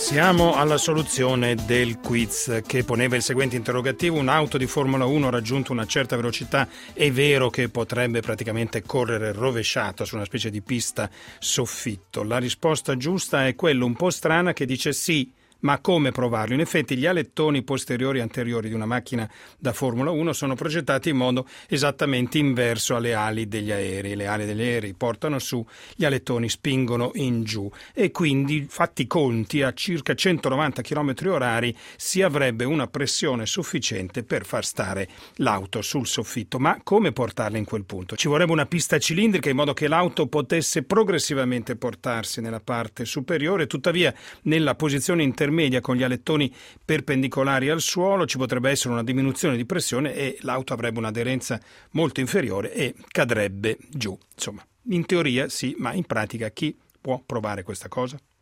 Siamo alla soluzione del quiz che poneva il seguente interrogativo: un'auto di Formula 1 ha raggiunto una certa velocità, è vero che potrebbe praticamente correre rovesciata su una specie di pista soffitto? La risposta giusta è quella un po' strana che dice sì. Ma come provarlo? In effetti gli alettoni posteriori e anteriori di una macchina da Formula 1 sono progettati in modo esattamente inverso alle ali degli aerei. Le ali degli aerei portano su, gli alettoni spingono in giù e quindi, fatti i conti, a circa 190 km/h si avrebbe una pressione sufficiente per far stare l'auto sul soffitto. Ma come portarla in quel punto? Ci vorrebbe una pista cilindrica in modo che l'auto potesse progressivamente portarsi nella parte superiore, tuttavia nella posizione intermedia con gli alettoni perpendicolari al suolo ci potrebbe essere una diminuzione di pressione e l'auto avrebbe un'aderenza molto inferiore e cadrebbe giù. Insomma, in teoria sì, ma in pratica chi può provare questa cosa?